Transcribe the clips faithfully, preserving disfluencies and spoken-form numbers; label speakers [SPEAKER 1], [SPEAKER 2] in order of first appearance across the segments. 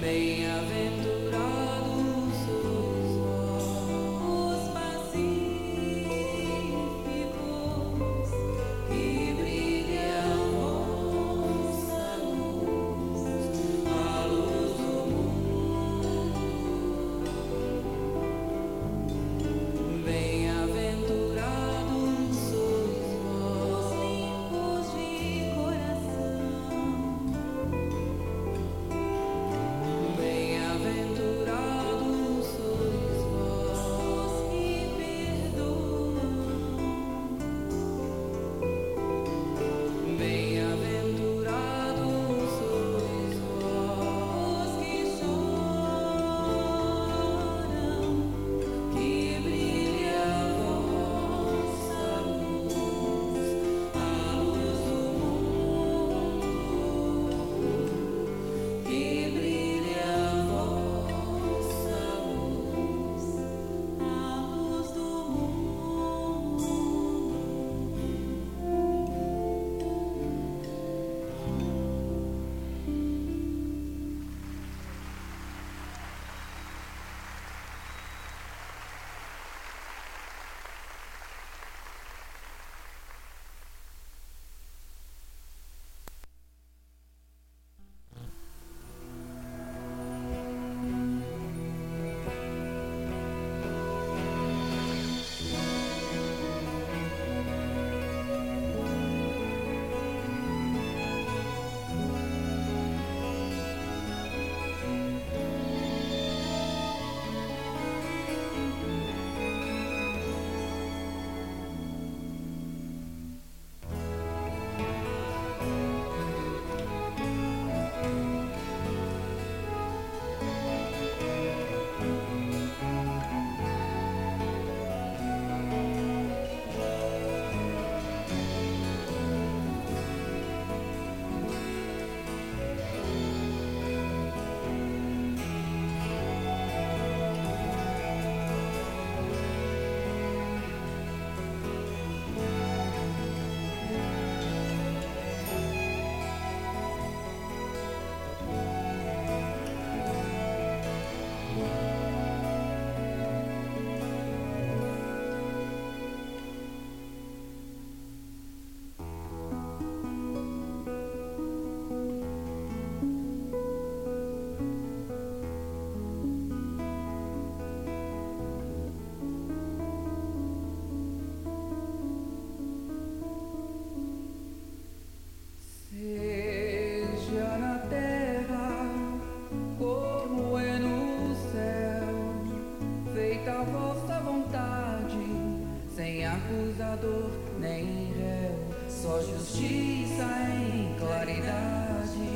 [SPEAKER 1] acusador nem réu, só justiça em claridade.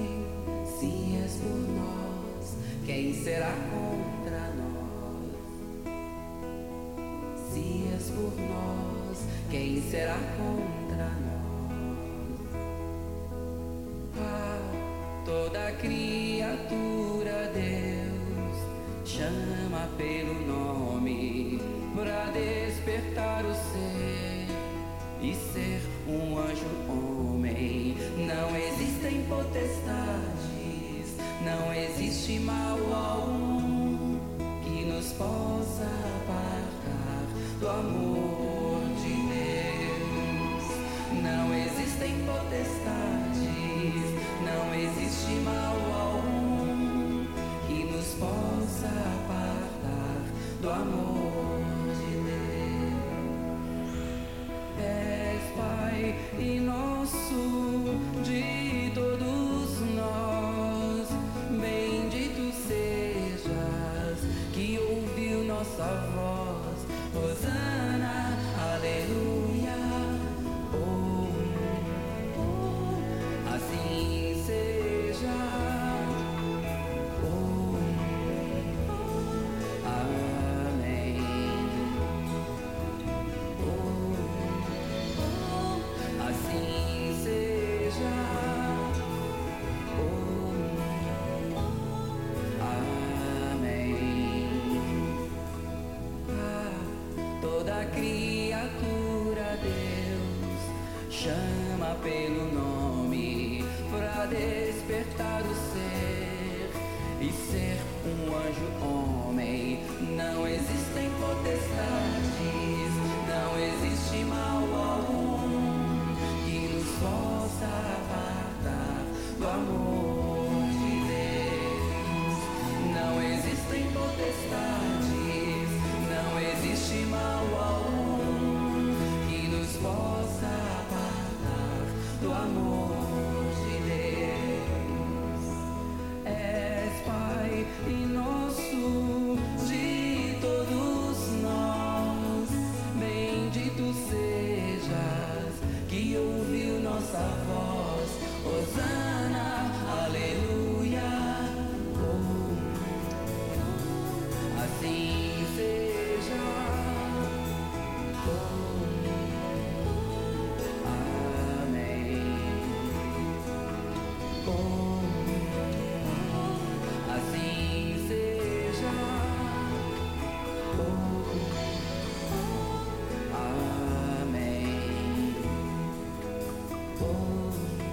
[SPEAKER 1] Se és por nós, quem será contra nós? Se és por nós, quem será contra nós? Ah, toda criatura Deus chama pelo nome pra despertar o ser e ser um anjo homem. Não existem potestades, não existe mal algum que nos possa apartar do amor de Deus. Não existem potestades, não existe mal algum que nos possa apartar do amor de Deus. És Pai e nosso de todos nós, bendito sejas que ouviu nossa voz. Hosana, aleluia. Oh, oh, assim seja. Oh, oh, amém. Oh, oh, assim seja. Oh, amém. Ah, toda criatura Deus chama pelo nome pra despertar o ser e ser foge o homem. Não existem potestades, não existe mal algum que nos possa apartar do amor de Deus. Não existem potestades, não existe mal algum que nos possa apartar do amor de Deus. És Pai e nosso de todos nós, bendito sejas que ouviu nossa voz. Hosana, aleluia. Oh, assim seja. Oh, amém. Oh, assim seja. Oh, amém. Oh,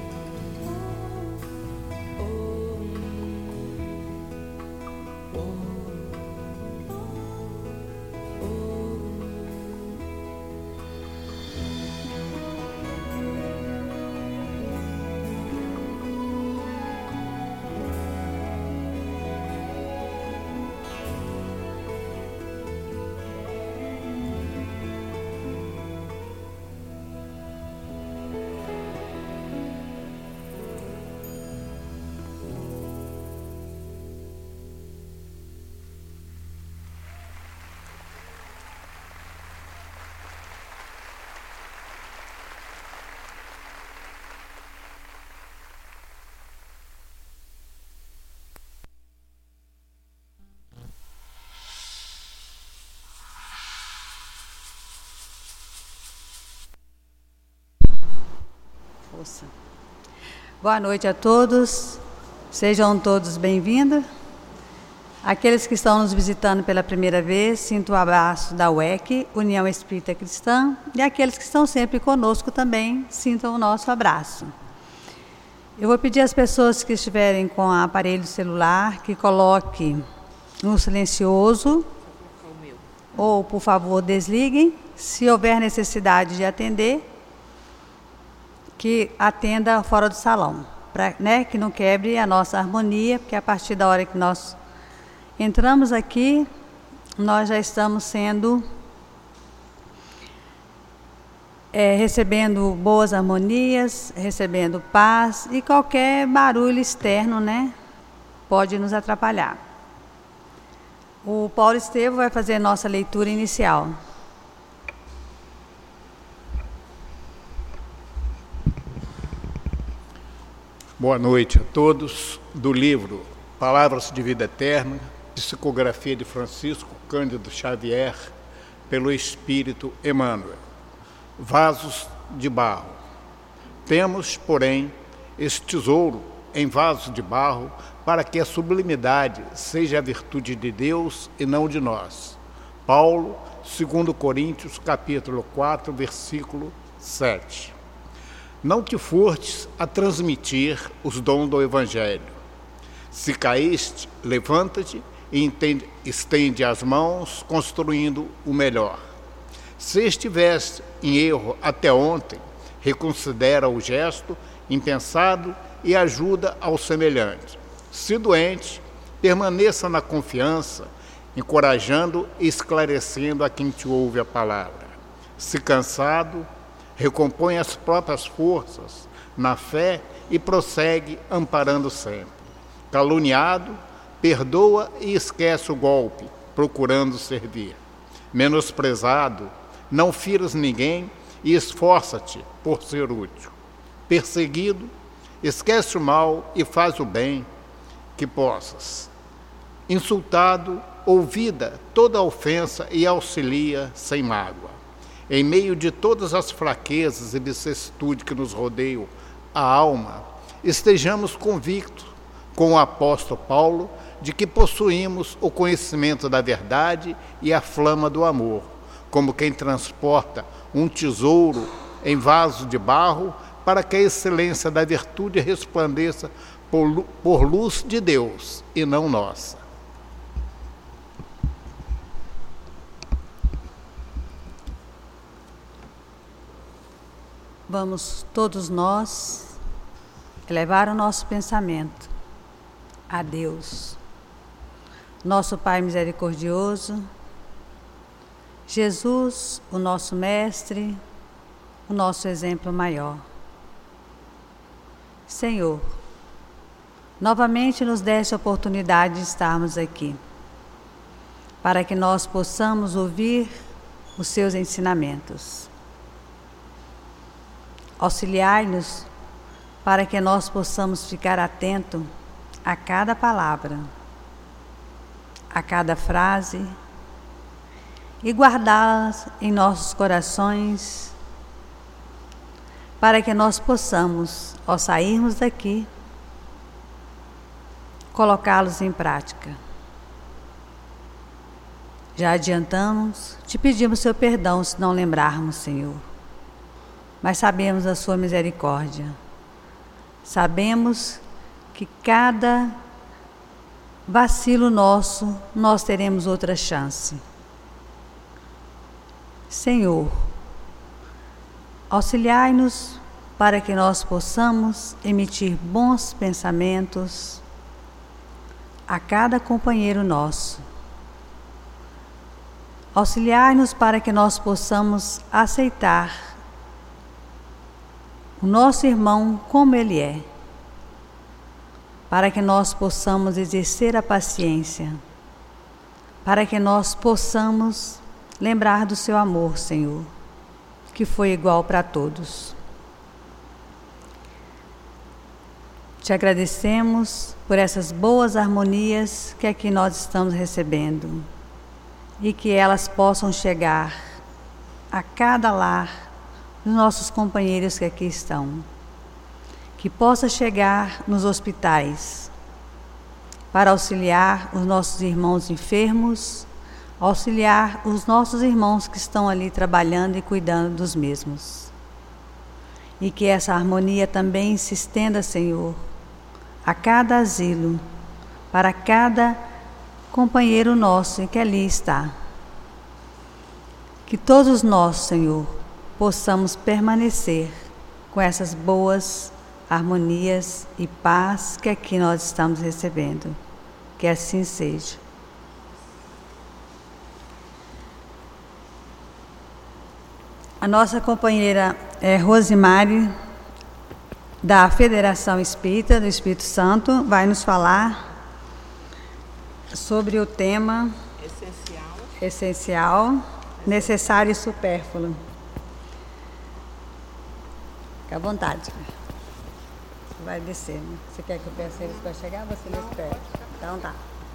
[SPEAKER 2] Boa noite a todos, sejam todos bem-vindos. Aqueles que estão nos visitando pela primeira vez, sinto o abraço da U E C, União Espírita Cristã, e aqueles que estão sempre conosco também, sintam o nosso abraço. Eu vou pedir às pessoas que estiverem com o aparelho celular que coloquem no silencioso, ou, por favor, desliguem, se houver necessidade de atender, que atenda fora do salão, para, né, que não quebre a nossa harmonia, porque a partir da hora que nós entramos aqui, nós já estamos sendo, é, recebendo boas harmonias, recebendo paz, e qualquer barulho externo, né, pode nos atrapalhar. O Paulo Estevam vai fazer a nossa leitura inicial.
[SPEAKER 3] Boa noite a todos. Do livro Palavras de Vida Eterna, psicografia de Francisco Cândido Xavier, pelo Espírito Emmanuel. Vasos de barro. Temos, porém, este tesouro em vasos de barro, para que a sublimidade seja a virtude de Deus e não de nós. Paulo, segundo Coríntios, capítulo quatro, versículo sete. Não te furtes a transmitir os dons do Evangelho. Se caíste, levanta-te e entende, estende as mãos, construindo o melhor. Se estiveste em erro até ontem, reconsidera o gesto impensado e ajuda ao semelhante. Se doente, permaneça na confiança, encorajando e esclarecendo a quem te ouve a palavra. Se cansado, recompõe as próprias forças na fé e prossegue amparando sempre. Caluniado, perdoa e esquece o golpe, procurando servir. Menosprezado, não firas ninguém e esforça-te por ser útil. Perseguido, esquece o mal e faz o bem que possas. Insultado, ouvida toda a ofensa e auxilia sem mágoa. Em meio de todas as fraquezas e vicissitudes que nos rodeiam a alma, estejamos convictos, com o apóstolo Paulo, de que possuímos o conhecimento da verdade e a flama do amor, como quem transporta um tesouro em vaso de barro para que a excelência da virtude resplandeça por, por luz de Deus e não nossa.
[SPEAKER 2] Vamos todos nós elevar o nosso pensamento a Deus, nosso Pai misericordioso, Jesus, o nosso Mestre, o nosso exemplo maior. Senhor, novamente nos deste a oportunidade de estarmos aqui, para que nós possamos ouvir os seus ensinamentos. Auxiliai-nos para que nós possamos ficar atentos a cada palavra, a cada frase e guardá-las em nossos corações, para que nós possamos, ao sairmos daqui, colocá-los em prática. Já adiantamos, te pedimos seu perdão se não lembrarmos, Senhor. Mas sabemos a sua misericórdia. Sabemos que cada vacilo nosso, nós teremos outra chance. Senhor, auxiliai-nos para que nós possamos emitir bons pensamentos a cada companheiro nosso. Auxiliai-nos para que nós possamos aceitar o nosso irmão como ele é, para que nós possamos exercer a paciência, para que nós possamos lembrar do seu amor, Senhor, que foi igual para todos. Te agradecemos por essas boas harmonias que aqui nós estamos recebendo e que elas possam chegar a cada lar dos nossos companheiros que aqui estão, que possa chegar nos hospitais para auxiliar os nossos irmãos enfermos, auxiliar os nossos irmãos que estão ali trabalhando e cuidando dos mesmos. E que essa harmonia também se estenda, Senhor, a cada asilo, para cada companheiro nosso que ali está. Que todos nós, Senhor, possamos permanecer com essas boas harmonias e paz que aqui nós estamos recebendo. Que assim seja. A nossa companheira é Rosimari, da Federação Espírita do Espírito Santo, vai nos falar sobre o tema essencial, essencial necessário e supérfluo. Fique à vontade. Você vai descer, né? Você quer que eu peça eles para chegar? Você não espera. Então tá.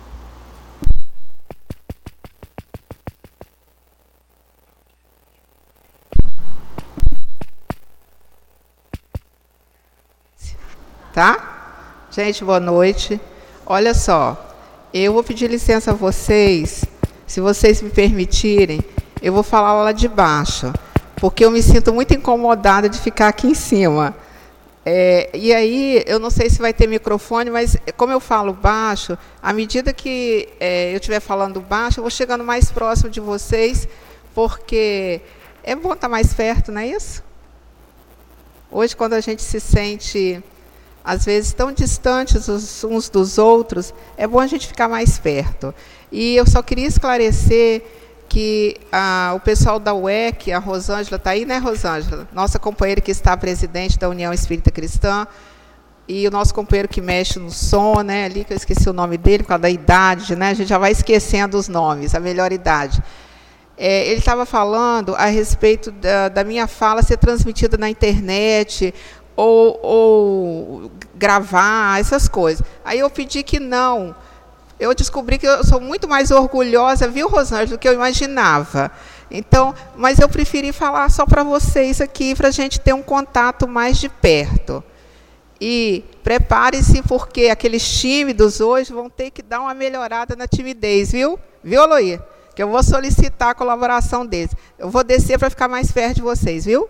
[SPEAKER 4] Tá? Gente, boa noite. Olha só, eu vou pedir licença a vocês, se vocês me permitirem, eu vou falar lá de baixo, porque eu me sinto muito incomodada de ficar aqui em cima. É, e aí, eu não sei se vai ter microfone, mas como eu falo baixo, à medida que é, eu estiver falando baixo, eu vou chegando mais próximo de vocês, porque é bom estar mais perto, não é isso? Hoje, quando a gente se sente, às vezes, tão distantes uns dos outros, é bom a gente ficar mais perto. E eu só queria esclarecer que ah, o pessoal da U E C, a Rosângela, está aí, né, Rosângela? Nossa companheira que está presidente da União Espírita Cristã, e o nosso companheiro que mexe no som, né, ali, que eu esqueci o nome dele, por causa da idade, né, a gente já vai esquecendo os nomes, a melhor idade. É, ele estava falando a respeito da, da minha fala ser transmitida na internet, ou, ou gravar, essas coisas. Aí eu pedi que não. Eu descobri que eu sou muito mais orgulhosa, viu, Rosângela, do que eu imaginava. Então, mas eu preferi falar só para vocês aqui, para a gente ter um contato mais de perto. E prepare-se, porque aqueles tímidos hoje vão ter que dar uma melhorada na timidez, viu? Viu, Aloí? Que eu vou solicitar a colaboração deles. Eu vou descer para ficar mais perto de vocês, viu?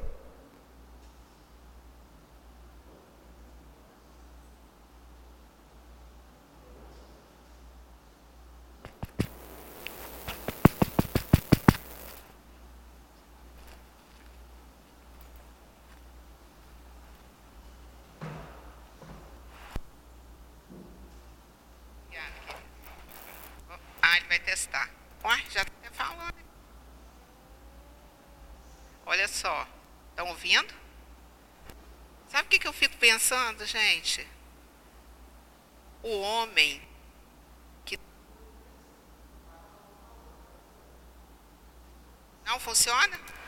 [SPEAKER 4] testar. Ué, já está até falando. Olha só, estão ouvindo? Sabe o que, que eu fico pensando, gente? O homem que... Não funciona?